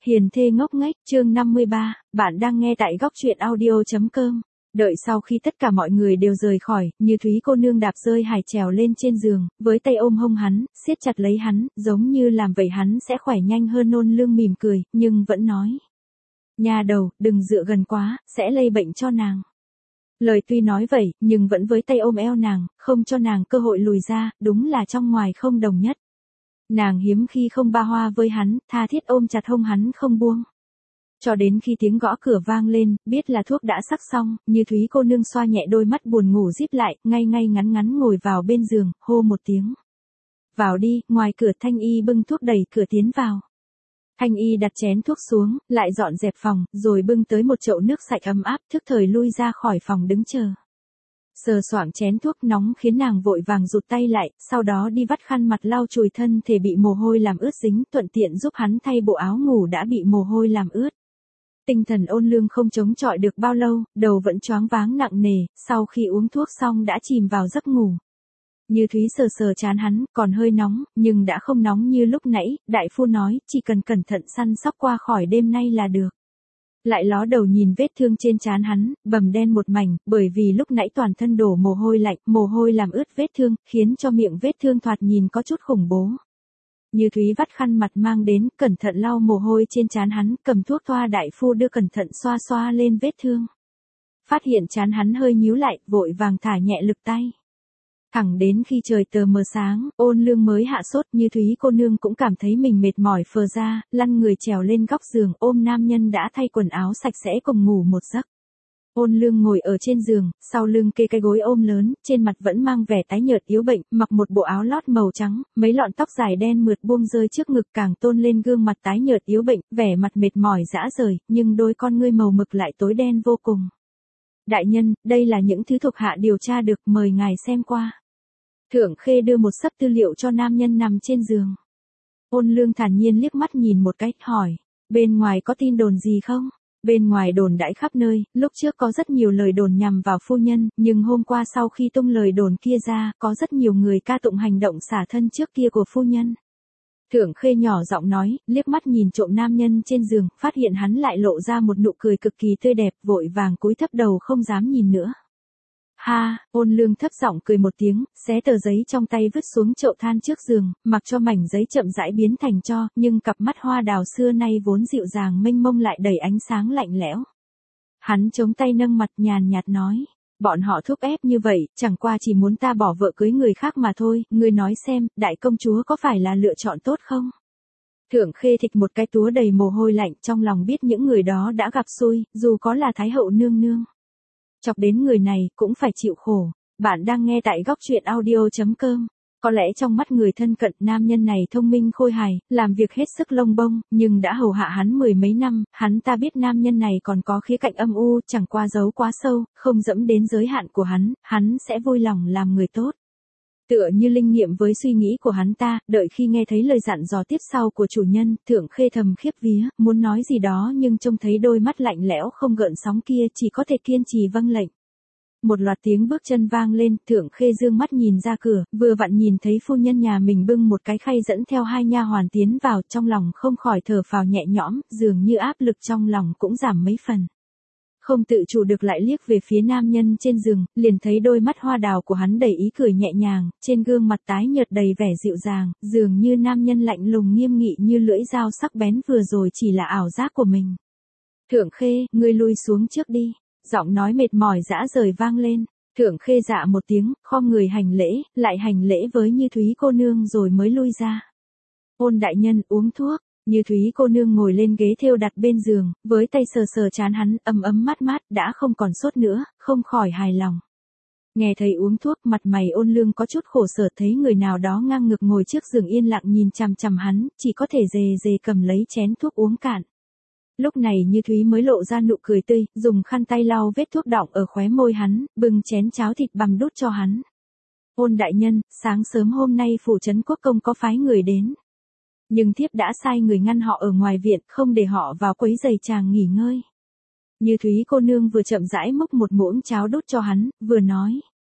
Hiền thê ngốc nghếch, chương 53, bạn đang nghe tại góc truyện audio.com. Đợi sau khi tất cả mọi người đều rời khỏi, Như Thúy cô nương đạp rơi Hải trèo lên trên giường, với tay ôm hông hắn, siết chặt lấy hắn, giống như làm vậy hắn sẽ khỏe nhanh hơn. Ôn Lương mỉm cười, nhưng vẫn nói. Nhà đầu, đừng dựa gần quá, sẽ lây bệnh cho nàng. Lời tuy nói vậy, nhưng vẫn với tay ôm eo nàng, không cho nàng cơ hội lùi ra, đúng là trong ngoài không đồng nhất. Nàng hiếm khi không ba hoa với hắn, tha thiết ôm chặt hông hắn không buông. Cho đến khi tiếng gõ cửa vang lên, biết là thuốc đã sắc xong, Như Thúy cô nương xoa nhẹ đôi mắt buồn ngủ díp lại, ngay ngay ngắn ngắn ngồi vào bên giường, hô một tiếng. Vào đi, ngoài cửa Thanh Y bưng thuốc đẩy cửa tiến vào. Thanh Y đặt chén thuốc xuống, lại dọn dẹp phòng, rồi bưng tới một chậu nước sạch ấm áp, thức thời lui ra khỏi phòng đứng chờ. Sờ soạng chén thuốc nóng khiến nàng vội vàng rụt tay lại, sau đó đi vắt khăn mặt lau chùi thân thể bị mồ hôi làm ướt dính, thuận tiện giúp hắn thay bộ áo ngủ đã bị mồ hôi làm ướt. Tinh thần Ôn Lương không chống chọi được bao lâu, đầu vẫn choáng váng nặng nề, sau khi uống thuốc xong đã chìm vào giấc ngủ. Như Thúy sờ sờ trán hắn, còn hơi nóng, nhưng đã không nóng như lúc nãy, đại phu nói, chỉ cần cẩn thận săn sóc qua khỏi đêm nay là được. Lại ló đầu nhìn vết thương trên trán hắn, bầm đen một mảnh, bởi vì lúc nãy toàn thân đổ mồ hôi lạnh, mồ hôi làm ướt vết thương, khiến cho miệng vết thương thoạt nhìn có chút khủng bố. Như Thúy vắt khăn mặt mang đến, cẩn thận lau mồ hôi trên trán hắn, cầm thuốc thoa đại phu đưa cẩn thận xoa xoa lên vết thương. Phát hiện trán hắn hơi nhíu lại, vội vàng thả nhẹ lực tay. Thẳng đến khi trời tờ mờ sáng, Ôn Lương mới hạ sốt. Như Thúy cô nương cũng cảm thấy mình mệt mỏi phờ ra, lăn người trèo lên góc giường, ôm nam nhân đã thay quần áo sạch sẽ cùng ngủ một giấc. Ôn Lương ngồi ở trên giường, sau lưng kê cái gối ôm lớn, trên mặt vẫn mang vẻ tái nhợt yếu bệnh, mặc một bộ áo lót màu trắng, mấy lọn tóc dài đen mượt buông rơi trước ngực càng tôn lên gương mặt tái nhợt yếu bệnh, vẻ mặt mệt mỏi rã rời, nhưng đôi con ngươi màu mực lại tối đen vô cùng. Đại nhân, đây là những thứ thuộc hạ điều tra được, mời ngài xem qua. Thượng Khê đưa một xấp tư liệu cho nam nhân nằm trên giường. Ôn Lương thản nhiên liếc mắt nhìn một cách, hỏi, bên ngoài có tin đồn gì không? Bên ngoài đồn đãi khắp nơi, lúc trước có rất nhiều lời đồn nhằm vào phu nhân, nhưng hôm qua sau khi tung lời đồn kia ra, có rất nhiều người ca tụng hành động xả thân trước kia của phu nhân. Thượng Khê nhỏ giọng nói, liếc mắt nhìn trộm nam nhân trên giường, phát hiện hắn lại lộ ra một nụ cười cực kỳ tươi đẹp, vội vàng cúi thấp đầu không dám nhìn nữa. Ha, Ôn Lương thấp giọng cười một tiếng, xé tờ giấy trong tay vứt xuống chậu than trước giường, mặc cho mảnh giấy chậm rãi biến thành tro, nhưng cặp mắt hoa đào xưa nay vốn dịu dàng mênh mông lại đầy ánh sáng lạnh lẽo. Hắn chống tay nâng mặt nhàn nhạt nói, bọn họ thúc ép như vậy, chẳng qua chỉ muốn ta bỏ vợ cưới người khác mà thôi, ngươi nói xem, đại công chúa có phải là lựa chọn tốt không? Thượng Khê thịch một cái túa đầy mồ hôi lạnh, trong lòng biết những người đó đã gặp xui, dù có là Thái hậu nương nương. Chọc đến người này cũng phải chịu khổ. Bạn đang nghe tại góc truyện audio.com. Có lẽ trong mắt người thân cận, nam nhân này thông minh khôi hài, làm việc hết sức lông bông, nhưng đã hầu hạ hắn mười mấy năm, hắn ta biết nam nhân này còn có khía cạnh âm u, chẳng qua giấu quá sâu, không dẫm đến giới hạn của hắn sẽ vui lòng làm người tốt. Tựa như linh nghiệm với suy nghĩ của hắn ta, đợi khi nghe thấy lời dặn dò tiếp sau của chủ nhân, Thượng Khê thầm khiếp vía, muốn nói gì đó nhưng trông thấy đôi mắt lạnh lẽo không gợn sóng kia, chỉ có thể kiên trì vâng lệnh. Một loạt tiếng bước chân vang lên, Thượng Khê dương mắt nhìn ra cửa, vừa vặn nhìn thấy phu nhân nhà mình bưng một cái khay dẫn theo hai nha hoàn tiến vào, trong lòng không khỏi thở phào nhẹ nhõm, dường như áp lực trong lòng cũng giảm mấy phần. Không tự chủ được lại liếc về phía nam nhân trên giường, liền thấy đôi mắt hoa đào của hắn đầy ý cười nhẹ nhàng, trên gương mặt tái nhợt đầy vẻ dịu dàng, dường như nam nhân lạnh lùng nghiêm nghị như lưỡi dao sắc bén vừa rồi chỉ là ảo giác của mình. Thượng Khê, ngươi lui xuống trước đi. Giọng nói mệt mỏi rã rời vang lên. Thượng Khê dạ một tiếng, khom người hành lễ, lại hành lễ với Như Thúy cô nương rồi mới lui ra. Ôn đại nhân, uống thuốc. Như Thúy cô nương ngồi lên ghế thêu đặt bên giường, với tay sờ sờ trán hắn, ấm ấm mát mát, đã không còn sốt nữa, không khỏi hài lòng. Nghe thấy uống thuốc, mặt mày Ôn Lương có chút khổ sở, thấy người nào đó ngang ngược ngồi trước giường yên lặng nhìn chằm chằm hắn, chỉ có thể dề dề cầm lấy chén thuốc uống cạn. Lúc này Như Thúy mới lộ ra nụ cười tươi, dùng khăn tay lau vết thuốc đọng ở khóe môi hắn, bưng chén cháo thịt bằm đút cho hắn. Ôn đại nhân, sáng sớm hôm nay phủ trấn quốc công có phái người đến. Nhưng thiếp đã sai người ngăn họ ở ngoài viện, không để họ vào quấy rầy chàng nghỉ ngơi. Như Thúy cô nương vừa chậm rãi múc một muỗng cháo đút cho hắn, vừa nói.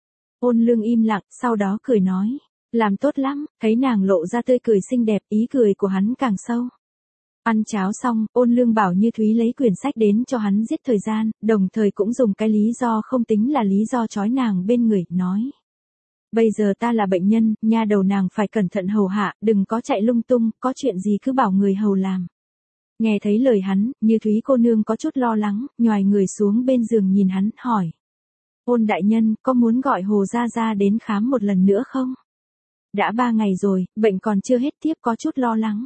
Ôn Lương im lặng, sau đó cười nói, làm tốt lắm, thấy nàng lộ ra tươi cười xinh đẹp, ý cười của hắn càng sâu. Ăn cháo xong, Ôn Lương bảo Như Thúy lấy quyển sách đến cho hắn giết thời gian, đồng thời cũng dùng cái lý do không tính là lý do trói nàng bên người, nói. Bây giờ ta là bệnh nhân, nha đầu nàng phải cẩn thận hầu hạ, đừng có chạy lung tung, có chuyện gì cứ bảo người hầu làm. Nghe thấy lời hắn, Như Thúy cô nương có chút lo lắng, nhoài người xuống bên giường nhìn hắn, hỏi. Ôn đại nhân, có muốn gọi Hồ Gia Gia đến khám một lần nữa không? Đã 3 ngày rồi, bệnh còn chưa hết, tiếp có chút lo lắng.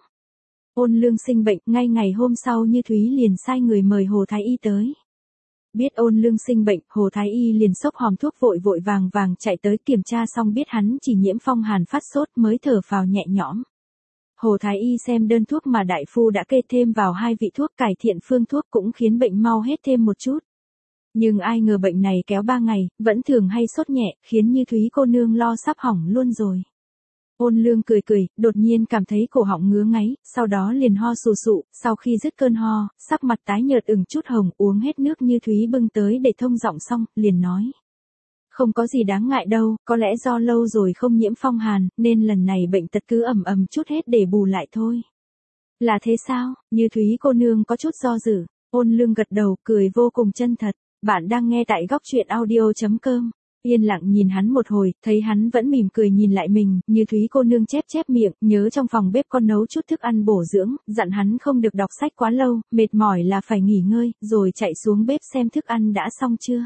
Ôn Lương sinh bệnh, ngay ngày hôm sau Như Thúy liền sai người mời Hồ Thái Y tới. Biết Ôn Lương sinh bệnh, Hồ Thái Y liền xốc hòm thuốc vội vội vàng chạy tới kiểm tra xong biết hắn chỉ nhiễm phong hàn phát sốt mới thở phào nhẹ nhõm. Hồ Thái Y xem đơn thuốc mà đại phu đã kê thêm vào 2 vị thuốc cải thiện phương thuốc cũng khiến bệnh mau hết thêm một chút. Nhưng ai ngờ bệnh này kéo 3 ngày, vẫn thường hay sốt nhẹ, khiến Như Thúy cô nương lo sắp hỏng luôn rồi. Ôn Lương cười, đột nhiên cảm thấy cổ họng ngứa ngáy, sau đó liền ho sù sụ, sau khi dứt cơn ho, sắc mặt tái nhợt ửng chút hồng, uống hết nước Như Thúy bưng tới để thông giọng xong, liền nói. Không có gì đáng ngại đâu, có lẽ do lâu rồi không nhiễm phong hàn, nên lần này bệnh tật cứ ầm chút hết để bù lại thôi. Là thế sao? Như Thúy cô nương có chút do dự. Ôn Lương gật đầu, cười vô cùng chân thật. Bạn đang nghe tại góc truyện audio.com. Yên lặng nhìn hắn một hồi, thấy hắn vẫn mỉm cười nhìn lại mình, Như Thúy cô nương chép miệng, nhớ trong phòng bếp con nấu chút thức ăn bổ dưỡng, dặn hắn không được đọc sách quá lâu, mệt mỏi là phải nghỉ ngơi, rồi chạy xuống bếp xem thức ăn đã xong chưa.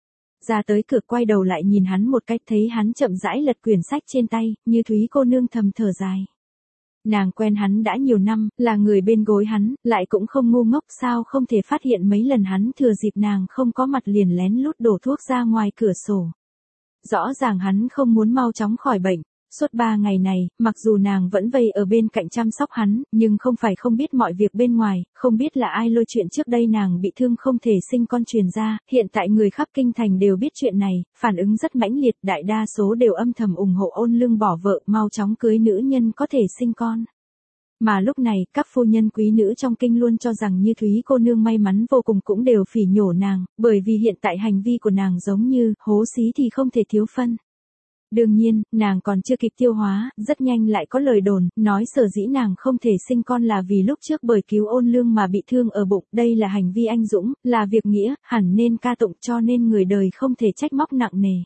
Ra tới cửa quay đầu lại nhìn hắn một cách, thấy hắn chậm rãi lật quyển sách trên tay, Như Thúy cô nương thầm thở dài. Nàng quen hắn đã nhiều năm, là người bên gối hắn, lại cũng không ngu ngốc, sao không thể phát hiện mấy lần hắn thừa dịp nàng không có mặt liền lén lút đổ thuốc ra ngoài cửa sổ. Rõ ràng hắn không muốn mau chóng khỏi bệnh. Suốt 3 ngày này, mặc dù nàng vẫn vây ở bên cạnh chăm sóc hắn, nhưng không phải không biết mọi việc bên ngoài, không biết là ai lôi chuyện trước đây nàng bị thương không thể sinh con truyền ra, hiện tại người khắp kinh thành đều biết chuyện này, phản ứng rất mãnh liệt, đại đa số đều âm thầm ủng hộ Ôn Lương bỏ vợ, mau chóng cưới nữ nhân có thể sinh con. Mà lúc này, các phu nhân quý nữ trong kinh luôn cho rằng Như Thúy cô nương may mắn vô cùng cũng đều phỉ nhổ nàng, bởi vì hiện tại hành vi của nàng giống như, hố xí thì không thể thiếu phân. Đương nhiên, nàng còn chưa kịp tiêu hóa, rất nhanh lại có lời đồn, nói sở dĩ nàng không thể sinh con là vì lúc trước bởi cứu Ôn Lương mà bị thương ở bụng, đây là hành vi anh dũng, là việc nghĩa, hẳn nên ca tụng cho nên người đời không thể trách móc nặng nề.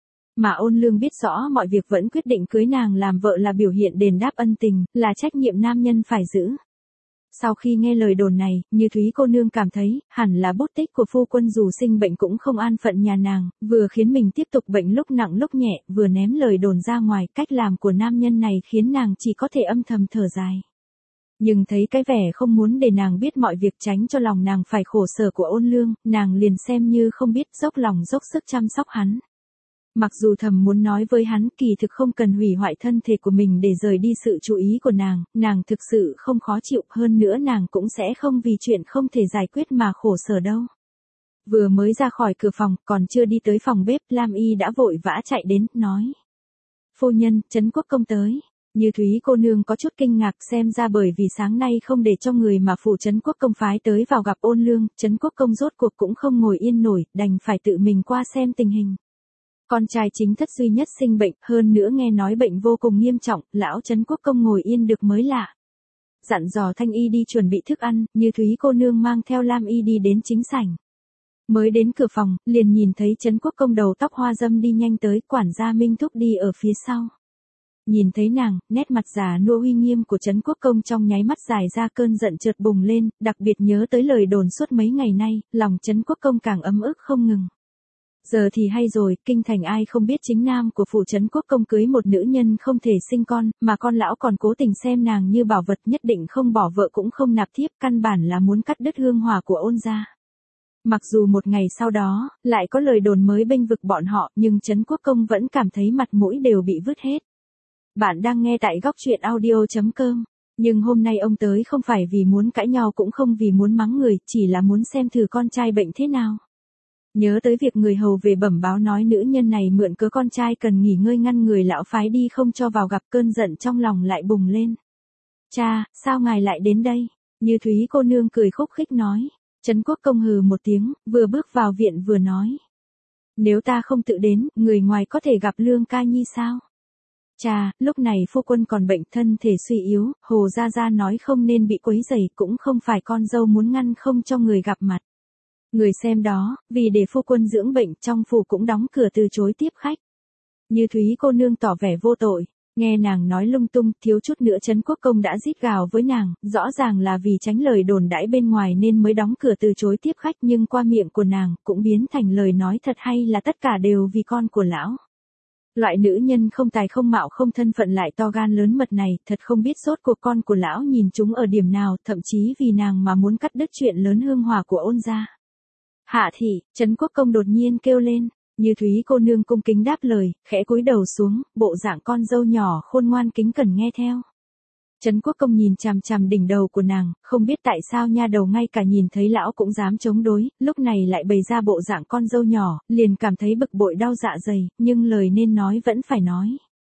Mà Ôn Lương biết rõ mọi việc vẫn quyết định cưới nàng làm vợ là biểu hiện đền đáp ân tình, là trách nhiệm nam nhân phải giữ. Sau khi nghe lời đồn này, Như Thúy cô nương cảm thấy, hẳn là bút tích của phu quân dù sinh bệnh cũng không an phận nhà nàng, vừa khiến mình tiếp tục bệnh lúc nặng lúc nhẹ, vừa ném lời đồn ra ngoài, cách làm của nam nhân này khiến nàng chỉ có thể âm thầm thở dài. Nhưng thấy cái vẻ không muốn để nàng biết mọi việc tránh cho lòng nàng phải khổ sở của Ôn Lương, nàng liền xem như không biết dốc lòng dốc sức chăm sóc hắn. Mặc dù thầm muốn nói với hắn kỳ thực không cần hủy hoại thân thể của mình để rời đi sự chú ý của nàng thực sự không khó chịu, hơn nữa nàng cũng sẽ không vì chuyện không thể giải quyết mà khổ sở đâu. Vừa mới ra khỏi cửa phòng, còn chưa đi tới phòng bếp, Lam Y đã vội vã chạy đến, nói. Phu nhân, Trấn Quốc công tới. Như Thúy cô nương có chút kinh ngạc, xem ra bởi vì sáng nay không để cho người mà phụ Trấn Quốc công phái tới vào gặp Ôn Lương, Trấn Quốc công rốt cuộc cũng không ngồi yên nổi, đành phải tự mình qua xem tình hình. Con trai chính thất duy nhất sinh bệnh, hơn nữa nghe nói bệnh vô cùng nghiêm trọng, lão Trấn Quốc công ngồi yên được mới lạ. Dặn dò Thanh Y đi chuẩn bị thức ăn, Như Thúy cô nương mang theo Lam Y đi đến chính sảnh. Mới đến cửa phòng, liền nhìn thấy Trấn Quốc công đầu tóc hoa dâm đi nhanh tới, quản gia Minh Thúc đi ở phía sau. Nhìn thấy nàng, nét mặt già nua uy nghiêm của Trấn Quốc công trong nháy mắt dài ra cơn giận chợt bùng lên, đặc biệt nhớ tới lời đồn suốt mấy ngày nay, lòng Trấn Quốc công càng ấm ức không ngừng. Giờ thì hay rồi, kinh thành ai không biết chính nam của phụ Trấn Quốc công cưới một nữ nhân không thể sinh con, mà con lão còn cố tình xem nàng như bảo vật, nhất định không bỏ vợ cũng không nạp thiếp, căn bản là muốn cắt đứt hương hỏa của Ôn gia. Mặc dù một ngày sau đó, lại có lời đồn mới bênh vực bọn họ, nhưng Trấn Quốc công vẫn cảm thấy mặt mũi đều bị vứt hết. Bạn đang nghe tại góc truyện audio.com. Nhưng hôm nay ông tới không phải vì muốn cãi nhau cũng không vì muốn mắng người, chỉ là muốn xem thử con trai bệnh thế nào. Nhớ tới việc người hầu về bẩm báo nói nữ nhân này mượn cớ con trai cần nghỉ ngơi ngăn người lão phái đi không cho vào gặp, cơn giận trong lòng lại bùng lên. Cha, sao ngài lại đến đây? Như Thúy cô nương cười khúc khích nói. Trấn Quốc công hừ một tiếng, vừa bước vào viện vừa nói. Nếu ta không tự đến, người ngoài có thể gặp Lương ca nhi sao? Cha, lúc này phu quân còn bệnh, thân thể suy yếu, Hồ Gia Gia nói không nên bị quấy rầy, cũng không phải con dâu muốn ngăn không cho người gặp mặt. Người xem đó, vì để phu quân dưỡng bệnh, trong phủ cũng đóng cửa từ chối tiếp khách. Như Thúy cô nương tỏ vẻ vô tội, nghe nàng nói lung tung, thiếu chút nữa Trấn Quốc Công đã rít gào với nàng, rõ ràng là vì tránh lời đồn đãi bên ngoài nên mới đóng cửa từ chối tiếp khách, nhưng qua miệng của nàng cũng biến thành lời nói thật, hay là tất cả đều vì con của lão. Loại nữ nhân không tài không mạo không thân phận lại to gan lớn mật này, thật không biết sốt cuộc con của lão nhìn chúng ở điểm nào, thậm chí vì nàng mà muốn cắt đứt chuyện lớn hương hòa của Ôn gia. Hạ thị, Trấn Quốc Công đột nhiên kêu lên. Như Thúy cô nương cung kính đáp lời, khẽ cúi đầu xuống, bộ dạng con dâu nhỏ khôn ngoan kính cẩn nghe theo. Trấn Quốc Công nhìn chằm chằm đỉnh đầu của nàng, không biết tại sao nha đầu ngay cả nhìn thấy lão cũng dám chống đối, lúc này lại bày ra bộ dạng con dâu nhỏ, liền cảm thấy bực bội đau dạ dày, nhưng lời nên nói vẫn phải nói.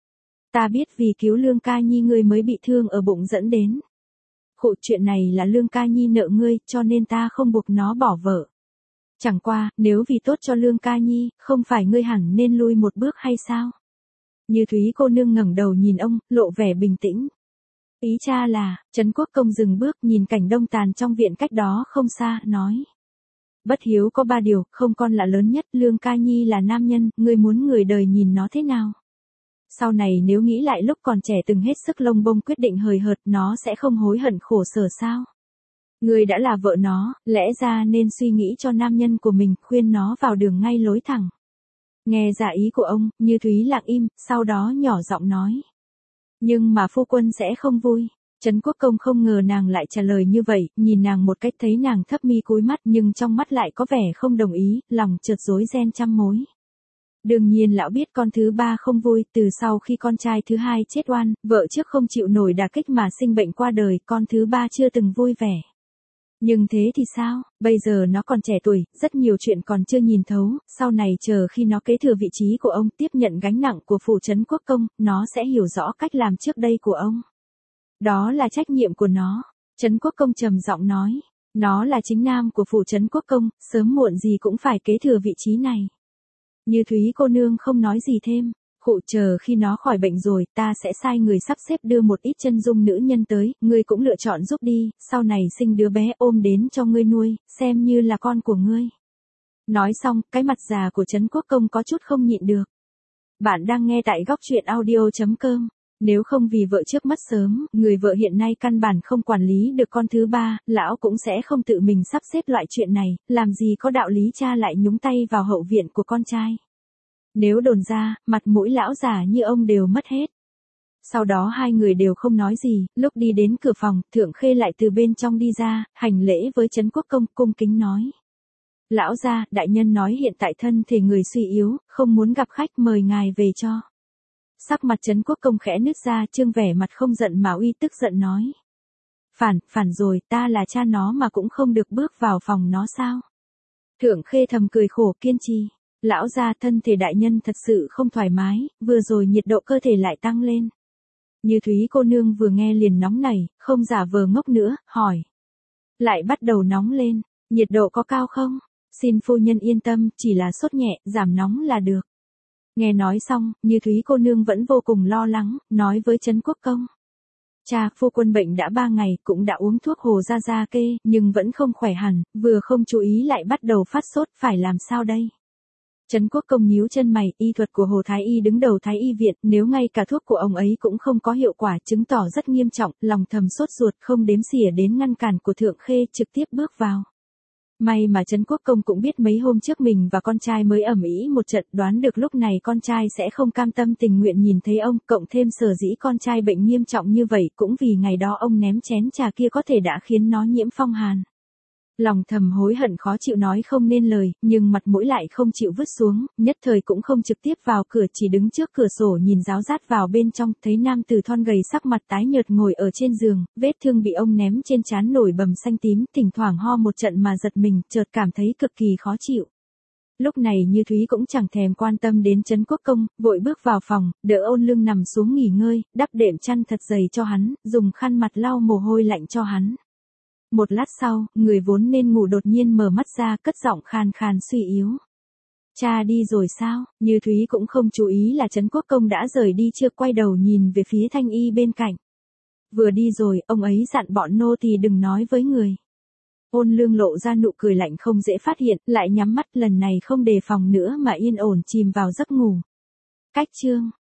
Ta biết vì cứu Lương Ca Nhi ngươi mới bị thương ở bụng dẫn đến. Khụ, chuyện này là Lương Ca Nhi nợ ngươi, cho nên ta không buộc nó bỏ vợ. Chẳng qua, nếu vì tốt cho Lương Ca Nhi, không phải ngươi hẳn nên lui một bước hay sao? Như Thúy cô nương ngẩng đầu nhìn ông, lộ vẻ bình tĩnh. Ý cha là, Trấn Quốc Công dừng bước nhìn cảnh đông tàn trong viện cách đó không xa, nói. Bất hiếu có 3 điều, không con là lớn nhất, Lương Ca Nhi là nam nhân, ngươi muốn người đời nhìn nó thế nào? Sau này nếu nghĩ lại lúc còn trẻ từng hết sức lông bông quyết định hời hợt, nó sẽ không hối hận khổ sở sao? Ngươi đã là vợ nó, lẽ ra nên suy nghĩ cho nam nhân của mình, khuyên nó vào đường ngay lối thẳng. Nghe ra ý của ông, Như Thúy lặng im, sau đó nhỏ giọng nói. Nhưng mà phu quân sẽ không vui. Trấn Quốc Công không ngờ nàng lại trả lời như vậy, nhìn nàng một cách thấy nàng thấp mi cúi mắt nhưng trong mắt lại có vẻ không đồng ý, lòng chợt rối ren trăm mối. Đương nhiên lão biết con thứ 3 không vui, từ sau khi con trai thứ 2 chết oan, vợ trước không chịu nổi đả kích mà sinh bệnh qua đời, con thứ 3 chưa từng vui vẻ. Nhưng thế thì sao, bây giờ nó còn trẻ tuổi, rất nhiều chuyện còn chưa nhìn thấu, sau này chờ khi nó kế thừa vị trí của ông tiếp nhận gánh nặng của phủ Trấn Quốc Công, nó sẽ hiểu rõ cách làm trước đây của ông. Đó là trách nhiệm của nó. Trấn Quốc Công trầm giọng nói, nó là chính nam của phủ Trấn Quốc Công, sớm muộn gì cũng phải kế thừa vị trí này. Như Thúy cô nương không nói gì thêm. Khụ, chờ khi nó khỏi bệnh rồi, ta sẽ sai người sắp xếp đưa một ít chân dung nữ nhân tới, ngươi cũng lựa chọn giúp đi, sau này sinh đứa bé ôm đến cho ngươi nuôi, xem như là con của ngươi. Nói xong, cái mặt già của Trấn Quốc Công có chút không nhịn được. Bạn đang nghe tại góc truyện audio.com. Nếu không vì vợ trước mất sớm, người vợ hiện nay căn bản không quản lý được con thứ 3, lão cũng sẽ không tự mình sắp xếp loại chuyện này, làm gì có đạo lý cha lại nhúng tay vào hậu viện của con trai. Nếu đồn ra, mặt mũi lão già như ông đều mất hết. Sau đó hai người đều không nói gì, lúc đi đến cửa phòng, Thượng Khê lại từ bên trong đi ra, hành lễ với Trấn Quốc Công, cung kính nói. Lão gia, đại nhân nói hiện tại thân thể người suy yếu, không muốn gặp khách, mời ngài về cho. Sắc mặt Trấn Quốc Công khẽ nứt ra, trương vẻ mặt không giận mà uy tức giận nói. Phản rồi, ta là cha nó mà cũng không được bước vào phòng nó sao? Thượng Khê thầm cười khổ kiên trì. Lão gia, thân thể đại nhân thật sự không thoải mái, vừa rồi nhiệt độ cơ thể lại tăng lên. Như Thúy cô nương vừa nghe liền nóng nảy, không giả vờ ngốc nữa, hỏi. Lại bắt đầu nóng lên, nhiệt độ có cao không? Xin phu nhân yên tâm, chỉ là sốt nhẹ, giảm nóng là được. Nghe nói xong, Như Thúy cô nương vẫn vô cùng lo lắng, nói với Trấn Quốc Công. Cha, phu quân bệnh đã 3 ngày, cũng đã uống thuốc Hồ Gia Gia kê, nhưng vẫn không khỏe hẳn, vừa không chú ý lại bắt đầu phát sốt, phải làm sao đây? Trấn Quốc Công nhíu chân mày, y thuật của Hồ Thái Y đứng đầu Thái Y viện, nếu ngay cả thuốc của ông ấy cũng không có hiệu quả, chứng tỏ rất nghiêm trọng, lòng thầm sốt ruột không đếm xỉa đến ngăn cản của Thượng Khê, trực tiếp bước vào. May mà Trấn Quốc Công cũng biết mấy hôm trước mình và con trai mới ầm ĩ một trận, đoán được lúc này con trai sẽ không cam tâm tình nguyện nhìn thấy ông, cộng thêm sở dĩ con trai bệnh nghiêm trọng như vậy cũng vì ngày đó ông ném chén trà kia có thể đã khiến nó nhiễm phong hàn. Lòng thầm hối hận khó chịu nói không nên lời, nhưng mặt mũi lại không chịu vứt xuống, nhất thời cũng không trực tiếp vào cửa, chỉ đứng trước cửa sổ nhìn ráo rát vào bên trong, thấy nam tử thon gầy sắc mặt tái nhợt ngồi ở trên giường, vết thương bị ông ném trên trán nổi bầm xanh tím, thỉnh thoảng ho một trận mà giật mình, chợt cảm thấy cực kỳ khó chịu. Lúc này Như Thúy cũng chẳng thèm quan tâm đến Trấn Quốc Công, vội bước vào phòng, đỡ Ôn Lương nằm xuống nghỉ ngơi, đắp đệm chăn thật dày cho hắn, dùng khăn mặt lau mồ hôi lạnh cho hắn. Một lát sau, người vốn nên ngủ đột nhiên mở mắt ra, cất giọng khàn khàn suy yếu. Cha đi rồi sao? Như Thúy cũng không chú ý là Trấn Quốc Công đã rời đi chưa, quay đầu nhìn về phía Thanh Y bên cạnh. Vừa đi rồi, ông ấy dặn bọn nô tỳ đừng nói với người. Ôn Lương lộ ra nụ cười lạnh không dễ phát hiện, lại nhắm mắt, lần này không đề phòng nữa mà yên ổn chìm vào giấc ngủ. Cách chương